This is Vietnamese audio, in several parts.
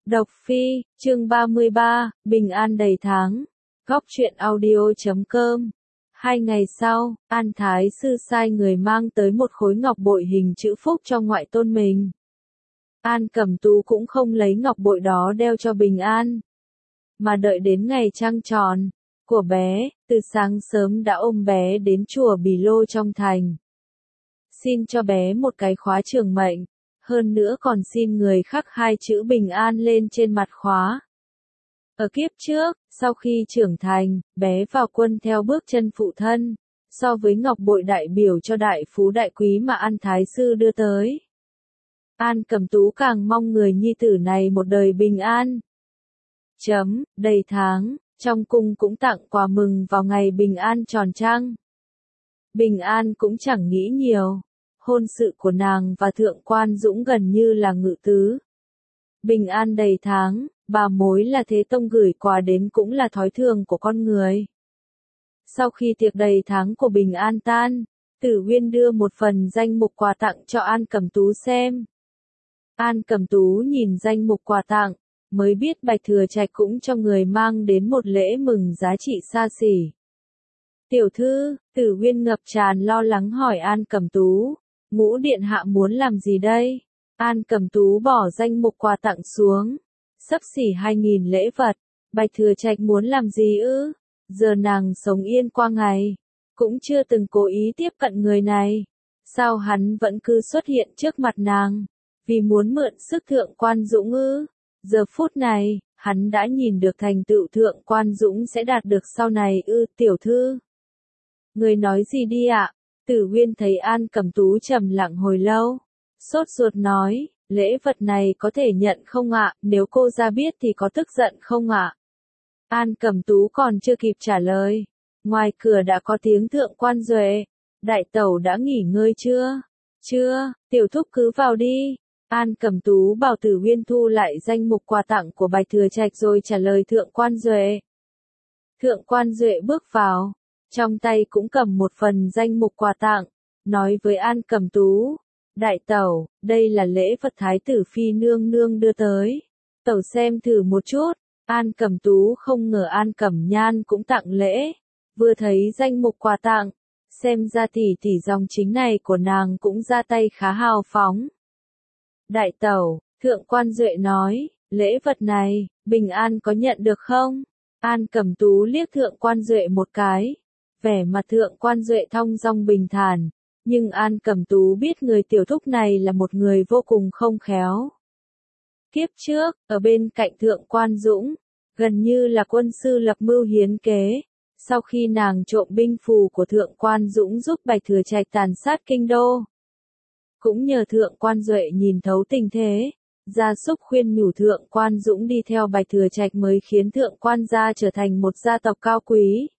Độc Phi, chương 33, Bình An đầy tháng. Góc truyện audio.com. 2 ngày sau, An Thái Sư sai người mang tới một khối ngọc bội hình chữ phúc cho ngoại tôn mình. An Cẩm Tú cũng không lấy ngọc bội đó đeo cho Bình An, mà đợi đến ngày trăng tròn của bé, từ sáng sớm đã ôm bé đến chùa Bì Lô trong thành. Xin cho bé một cái khóa trường mệnh, hơn nữa còn xin người khắc 2 chữ Bình An lên trên mặt khóa. Ở kiếp trước, sau khi trưởng thành, bé vào quân theo bước chân phụ thân, so với ngọc bội đại biểu cho đại phú đại quý mà An Thái Sư đưa tới. An Cẩm Tú càng mong người nhi tử này một đời bình an. Đầy tháng, trong cung cũng tặng quà mừng vào ngày Bình An tròn trăng. Bình An cũng chẳng nghĩ nhiều. Hôn sự của nàng và Thượng Quan Dũng gần như là ngự tứ. Bình An đầy tháng, bà mối là Thế Tông gửi quà đến cũng là thói thường của con người. Sau khi tiệc đầy tháng của Bình An tan, Tử Uyên đưa một phần danh mục quà tặng cho An Cẩm Tú xem. An Cẩm Tú nhìn danh mục quà tặng, mới biết Bạch Thừa Trạch cũng cho người mang đến một lễ mừng giá trị xa xỉ. Tiểu thư, Tử Uyên ngập tràn lo lắng hỏi An Cẩm Tú. Ngũ điện hạ muốn làm gì đây? An Cẩm Tú bỏ danh mục quà tặng xuống. Xấp xỉ 2.000 lễ vật. Bạch Thừa Trạch muốn làm gì ư? Giờ nàng sống yên qua ngày. Cũng chưa từng cố ý tiếp cận người này. Sao hắn vẫn cứ xuất hiện trước mặt nàng? Vì muốn mượn sức Thượng Quan Dũng ư? Giờ phút này, hắn đã nhìn được thành tựu Thượng Quan Dũng sẽ đạt được sau này ư, tiểu thư? Người nói gì đi ạ? Tử Uyên thấy An Cẩm Tú trầm lặng hồi lâu, sốt ruột nói, lễ vật này có thể nhận không ạ, nếu cô ra biết thì có tức giận không ạ? An Cẩm Tú còn chưa kịp trả lời, ngoài cửa đã có tiếng Thượng Quan Duệ, đại tẩu đã nghỉ ngơi chưa? Chưa, tiểu thúc cứ vào đi. An Cẩm Tú bảo Tử Uyên thu lại danh mục quà tặng của Bạch Thừa Trạch rồi trả lời Thượng Quan Duệ. Thượng Quan Duệ bước vào. Trong tay cũng cầm một phần danh mục quà tặng, nói với An Cẩm Tú, đại tẩu, đây là lễ vật Thái tử Phi nương nương đưa tới, tẩu xem thử một chút. An Cẩm Tú không ngờ An Cẩm Nhan cũng tặng lễ, vừa thấy danh mục quà tặng, xem ra tỷ tỷ dòng chính này của nàng cũng ra tay khá hào phóng. Đại tẩu, Thượng Quan Duệ nói, lễ vật này, Bình An có nhận được không? An Cẩm Tú liếc Thượng Quan Duệ một cái. Vẻ mặt Thượng Quan Duệ thong dong bình thản, nhưng An Cẩm Tú biết người tiểu thúc này là một người vô cùng không khéo. Kiếp trước, ở bên cạnh Thượng Quan Dũng, gần như là quân sư lập mưu hiến kế, sau khi nàng trộm binh phù của Thượng Quan Dũng giúp Bạch Thừa Trạch tàn sát kinh đô. Cũng nhờ Thượng Quan Duệ nhìn thấu tình thế, ra sức khuyên nhủ Thượng Quan Dũng đi theo Bạch Thừa Trạch mới khiến Thượng Quan gia trở thành một gia tộc cao quý.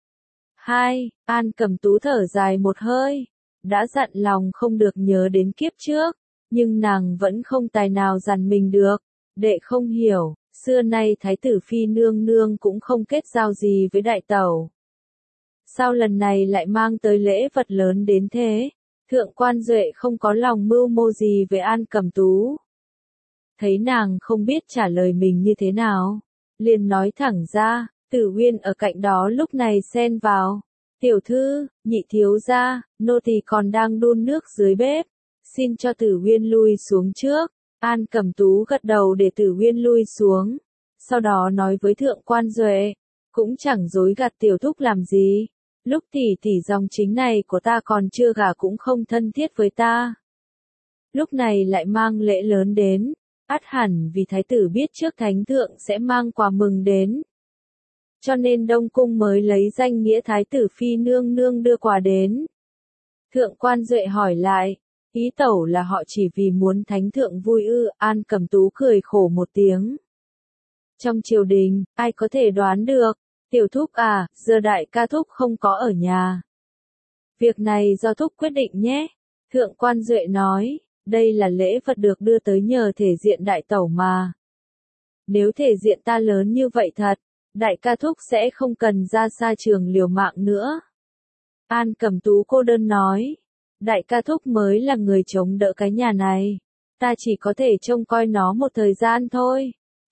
An Cẩm Tú thở dài một hơi, đã dặn lòng không được nhớ đến kiếp trước, nhưng nàng vẫn không tài nào dằn mình được, đệ không hiểu, xưa nay Thái tử Phi nương nương cũng không kết giao gì với đại tẩu. Sao lần này lại mang tới lễ vật lớn đến thế? Thượng Quan Duệ không có lòng mưu mô gì với An Cẩm Tú. Thấy nàng không biết trả lời mình như thế nào, liền nói thẳng ra. Tử Uyên ở cạnh đó lúc này xen vào. Tiểu thư, nhị thiếu gia, nô tỳ còn đang đun nước dưới bếp. Xin cho Tử Uyên lui xuống trước. An Cẩm Tú gật đầu để Tử Uyên lui xuống. Sau đó nói với Thượng Quan Duệ. Cũng chẳng dối gạt tiểu thúc làm gì. Lúc tỷ tỷ dòng chính này của ta còn chưa gả cũng không thân thiết với ta. Lúc này lại mang lễ lớn đến. Ắt hẳn vì thái tử biết trước thánh thượng sẽ mang quà mừng đến. Cho nên Đông Cung mới lấy danh nghĩa Thái tử Phi nương nương đưa quà đến. Thượng Quan Duệ hỏi lại, ý tẩu là họ chỉ vì muốn thánh thượng vui ư? An Cẩm Tú cười khổ một tiếng. Trong triều đình, ai có thể đoán được? Tiểu thúc à, giờ đại ca thúc không có ở nhà. Việc này do thúc quyết định nhé. Thượng Quan Duệ nói, đây là lễ vật được đưa tới nhờ thể diện đại tẩu mà. Nếu thể diện ta lớn như vậy thật, đại ca thúc sẽ không cần ra xa trường liều mạng nữa. An Cẩm Tú cô đơn nói, đại ca thúc mới là người chống đỡ cái nhà này. Ta chỉ có thể trông coi nó một thời gian thôi.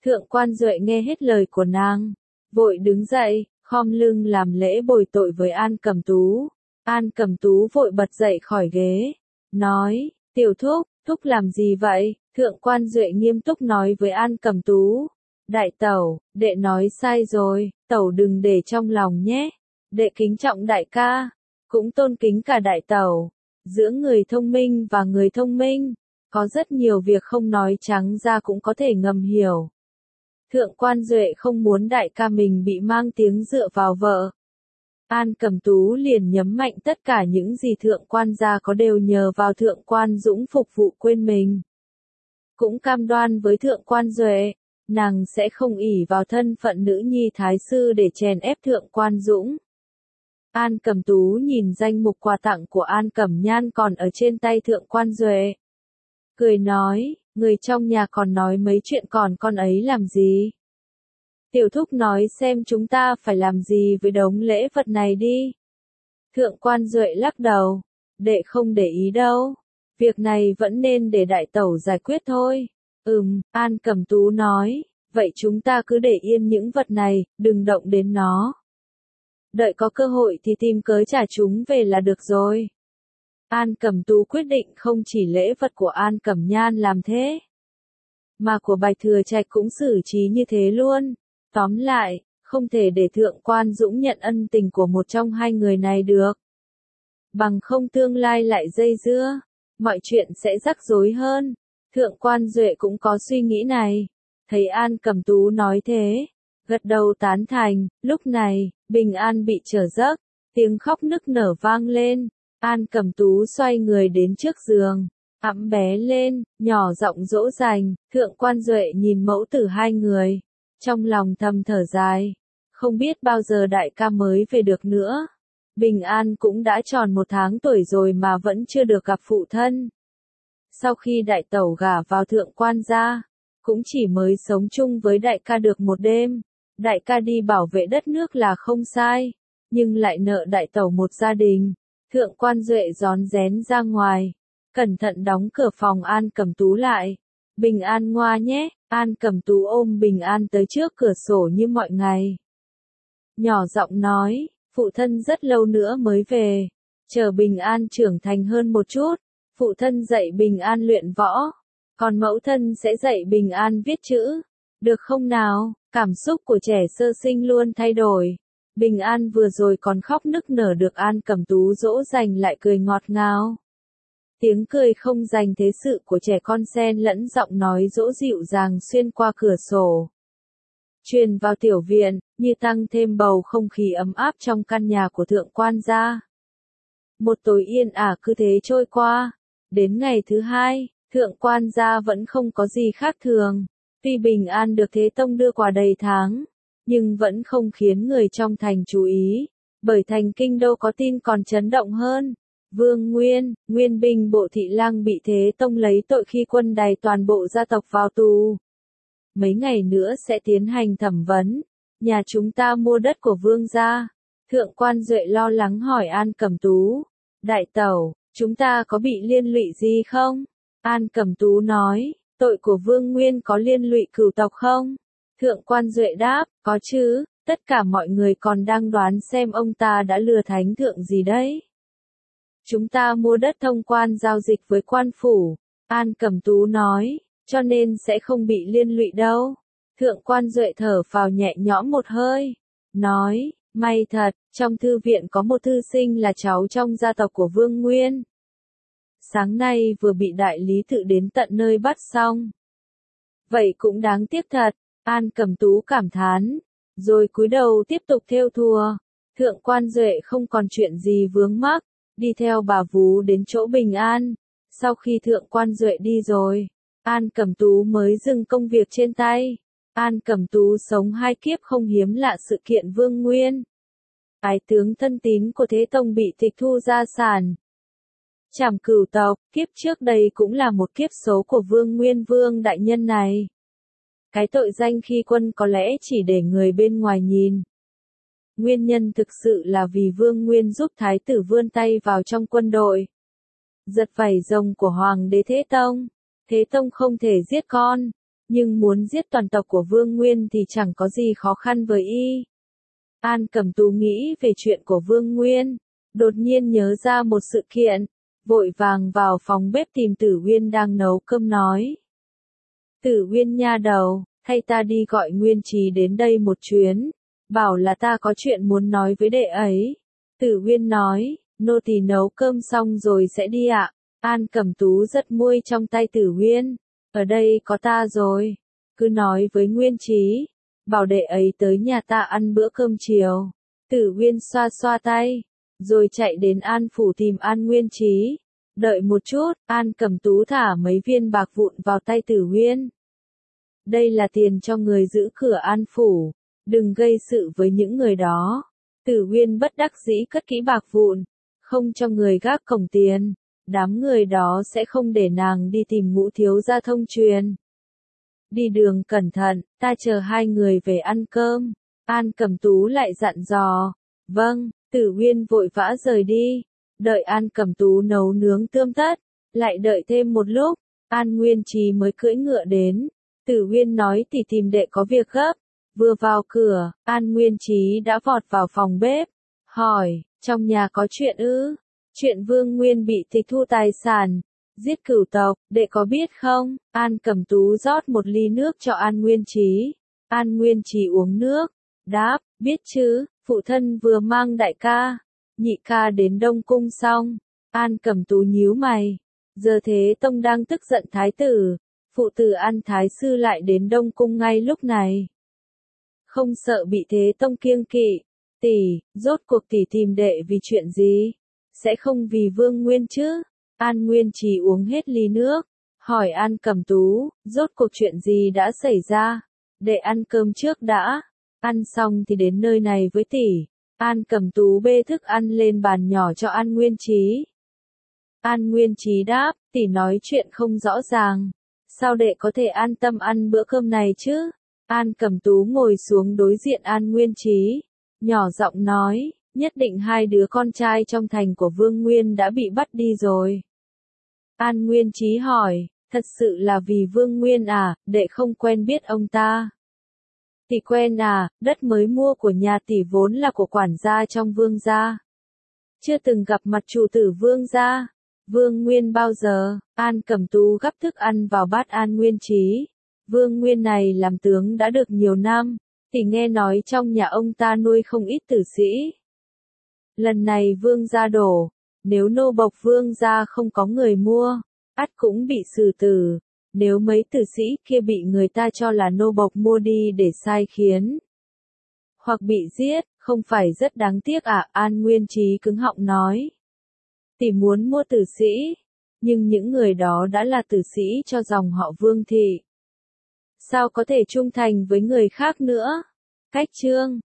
Thượng quan Duệ nghe hết lời của nàng, vội đứng dậy, khom lưng làm lễ bồi tội với An Cẩm Tú. An Cẩm Tú vội bật dậy khỏi ghế, nói, tiểu thúc, thúc làm gì vậy? Thượng quan Duệ nghiêm túc nói với An Cẩm Tú, đại tẩu, đệ nói sai rồi, tẩu đừng để trong lòng nhé, đệ kính trọng đại ca, cũng tôn kính cả đại tẩu, giữa người thông minh và người thông minh, có rất nhiều việc không nói trắng ra cũng có thể ngầm hiểu. Thượng quan Duệ không muốn đại ca mình bị mang tiếng dựa vào vợ. An Cẩm Tú liền nhấn mạnh tất cả những gì thượng quan gia có đều nhờ vào thượng quan Dũng phục vụ quên mình. Cũng cam đoan với thượng quan Duệ, nàng sẽ không ỷ vào thân phận nữ nhi thái sư để chèn ép thượng quan Dũng. An Cẩm Tú nhìn danh mục quà tặng của An Cẩm Nhan còn ở trên tay thượng quan Duệ. Cười nói, người trong nhà còn nói mấy chuyện còn con ấy làm gì? Tiểu thúc nói xem chúng ta phải làm gì với đống lễ vật này đi. Thượng quan Duệ lắc đầu, đệ không để ý đâu. Việc này vẫn nên để đại tẩu giải quyết thôi. An Cẩm Tú nói, vậy chúng ta cứ để yên những vật này, đừng động đến nó. Đợi có cơ hội thì tìm cớ trả chúng về là được rồi. An Cẩm Tú quyết định không chỉ lễ vật của An Cẩm Nhan làm thế, mà của Bạch Thừa Trạch cũng xử trí như thế luôn. Tóm lại, không thể để thượng quan Dũng nhận ân tình của một trong hai người này được. Bằng không tương lai lại dây dưa, mọi chuyện sẽ rắc rối hơn. Thượng quan Duệ cũng có suy nghĩ này. Thấy An Cẩm Tú nói thế, gật đầu tán thành. Lúc này, Bình An bị trở giấc, tiếng khóc nức nở vang lên. An Cẩm Tú xoay người đến trước giường, ẵm bé lên, nhỏ giọng dỗ dành. Thượng quan Duệ nhìn mẫu tử hai người, trong lòng thầm thở dài, không biết bao giờ đại ca mới về được nữa. Bình An cũng đã tròn 1 tháng tuổi rồi mà vẫn chưa được gặp phụ thân. Sau khi đại tẩu gả vào thượng quan gia, cũng chỉ mới sống chung với đại ca được 1 đêm. Đại ca đi bảo vệ đất nước là không sai, nhưng lại nợ đại tẩu một gia đình. Thượng quan Duệ rón rén ra ngoài, cẩn thận đóng cửa phòng An Cẩm Tú lại. Bình An ngoa nhé. An Cẩm Tú ôm Bình An tới trước cửa sổ như mọi ngày. Nhỏ giọng nói, phụ thân rất lâu nữa mới về, chờ Bình An trưởng thành hơn một chút, phụ thân dạy Bình An luyện võ, còn mẫu thân sẽ dạy Bình An viết chữ, được không nào? Cảm xúc của trẻ sơ sinh luôn thay đổi. Bình An vừa rồi còn khóc nức nở được An Cẩm Tú dỗ dành lại cười ngọt ngào. Tiếng cười không dành thế sự của trẻ con xen lẫn giọng nói dỗ dịu dàng xuyên qua cửa sổ, truyền vào tiểu viện, như tăng thêm bầu không khí ấm áp trong căn nhà của thượng quan gia. Một tối yên ả cứ thế trôi qua. Đến ngày thứ 2, thượng quan gia vẫn không có gì khác thường. Tuy Bình An được Thế Tông đưa quà đầy tháng, nhưng vẫn không khiến người trong thành chú ý, bởi thành kinh đô có tin còn chấn động hơn. Vương Nguyên, nguyên binh bộ thị lang bị Thế Tông lấy tội khi quân đày toàn bộ gia tộc vào tù. Mấy ngày nữa sẽ tiến hành thẩm vấn. Nhà chúng ta mua đất của Vương gia. Thượng quan Duệ lo lắng hỏi An Cẩm Tú. Đại tẩu, chúng ta có bị liên lụy gì không? An Cẩm Tú nói, tội của Vương Nguyên có liên lụy cửu tộc không? Thượng quan Duệ đáp, có chứ, tất cả mọi người còn đang đoán xem ông ta đã lừa thánh thượng gì đấy. Chúng ta mua đất thông quan giao dịch với quan phủ. An Cẩm Tú nói, cho nên sẽ không bị liên lụy đâu. Thượng quan Duệ thở phào nhẹ nhõm một hơi, nói, may thật, trong thư viện có một thư sinh là cháu trong gia tộc của Vương Nguyên. Sáng nay vừa bị đại lý tự đến tận nơi bắt xong. Vậy cũng đáng tiếc thật, An Cẩm Tú cảm thán, rồi cúi đầu tiếp tục thêu thùa. Thượng quan Duệ không còn chuyện gì vướng mắc, đi theo bà vú đến chỗ Bình An. Sau khi thượng quan Duệ đi rồi, An Cẩm Tú mới dừng công việc trên tay. An Cẩm Tú sống 2 kiếp không hiếm lạ sự kiện Vương Nguyên. Ái tướng thân tín của Thế Tông bị tịch thu gia sản. Trảm cửu tộc, kiếp trước đây cũng là một kiếp số của Vương Nguyên Vương đại nhân này. Cái tội danh khi quân có lẽ chỉ để người bên ngoài nhìn. Nguyên nhân thực sự là vì Vương Nguyên giúp thái tử vươn tay vào trong quân đội, giật vảy rồng của Hoàng đế Thế Tông. Thế Tông không thể giết con, nhưng muốn giết toàn tộc của Vương Nguyên thì chẳng có gì khó khăn với y. An Cẩm Tú nghĩ về chuyện của Vương Nguyên, đột nhiên nhớ ra một sự kiện, vội vàng vào phòng bếp tìm Tử Uyên đang nấu cơm nói. Tử Uyên nha đầu, thay ta đi gọi Nguyên Trí đến đây một chuyến, bảo là ta có chuyện muốn nói với đệ ấy. Tử Uyên nói, nô tỳ nấu cơm xong rồi sẽ đi ạ. An Cẩm Tú giật môi trong tay Tử Uyên, ở đây có ta rồi, cứ nói với Nguyên Trí, bảo đệ ấy tới nhà ta ăn bữa cơm chiều. Tử Uyên xoa xoa tay, rồi chạy đến An phủ tìm An Nguyên Trí. Đợi một chút, An Cẩm Tú thả mấy viên bạc vụn vào tay Tử Uyên. Đây là tiền cho người giữ cửa An phủ, đừng gây sự với những người đó. Tử Uyên bất đắc dĩ cất kỹ bạc vụn, không cho người gác cổng tiền. Đám người đó sẽ không để nàng đi tìm Ngũ thiếu gia thông truyền. Đi đường cẩn thận, ta chờ hai người về ăn cơm. An Cẩm Tú lại dặn dò. Vâng, Tử Uyên vội vã rời đi. Đợi An Cẩm Tú nấu nướng tươm tất, lại đợi thêm một lúc, An Nguyên Trí mới cưỡi ngựa đến. Tử Uyên nói tỷ tìm đệ có việc gấp. Vừa vào cửa, An Nguyên Trí đã vọt vào phòng bếp, hỏi, trong nhà có chuyện ư? Chuyện Vương Nguyên bị tịch thu tài sản, giết cửu tộc, đệ có biết không? An Cẩm Tú rót một ly nước cho An Nguyên Trí. An Nguyên Trí uống nước, đáp, biết chứ, phụ thân vừa mang đại ca, nhị ca đến Đông Cung xong. An Cẩm Tú nhíu mày, giờ Thế Tông đang tức giận thái tử, phụ tử An Thái Sư lại đến Đông Cung ngay lúc này. Không sợ bị Thế Tông kiêng kỵ, tỷ, rốt cuộc tỷ tìm đệ vì chuyện gì? Sẽ không vì Vương Nguyên chứ? An Nguyên Trí uống hết ly nước, hỏi An Cẩm Tú, rốt cuộc chuyện gì đã xảy ra? Đệ ăn cơm trước đã, ăn xong thì đến nơi này với tỷ. An Cẩm Tú bê thức ăn lên bàn nhỏ cho An Nguyên Trí. An Nguyên Trí đáp, tỷ nói chuyện không rõ ràng, sao đệ có thể an tâm ăn bữa cơm này chứ? An Cẩm Tú ngồi xuống đối diện An Nguyên Trí, nhỏ giọng nói, nhất định hai đứa con trai trong thành của Vương Nguyên đã bị bắt đi rồi. An Nguyên Trí hỏi, thật sự là vì Vương Nguyên à, đệ không quen biết ông ta. Tỷ quen à, đất mới mua của nhà tỷ vốn là của quản gia trong Vương gia. Chưa từng gặp mặt chủ tử Vương gia. Vương Nguyên bao giờ? An Cẩm Tú gắp thức ăn vào bát An Nguyên Trí. Vương Nguyên này làm tướng đã được nhiều năm, tỷ nghe nói trong nhà ông ta nuôi không ít tử sĩ. Lần này Vương gia đổ, nếu nô bộc Vương gia không có người mua, ắt cũng bị xử tử. Nếu mấy tử sĩ kia bị người ta cho là nô bộc mua đi để sai khiến, hoặc bị giết, không phải rất đáng tiếc à? An Nguyên Trí cứng họng nói. Tỷ muốn mua tử sĩ, nhưng những người đó đã là tử sĩ cho dòng họ Vương thị. Sao có thể trung thành với người khác nữa? Cách chương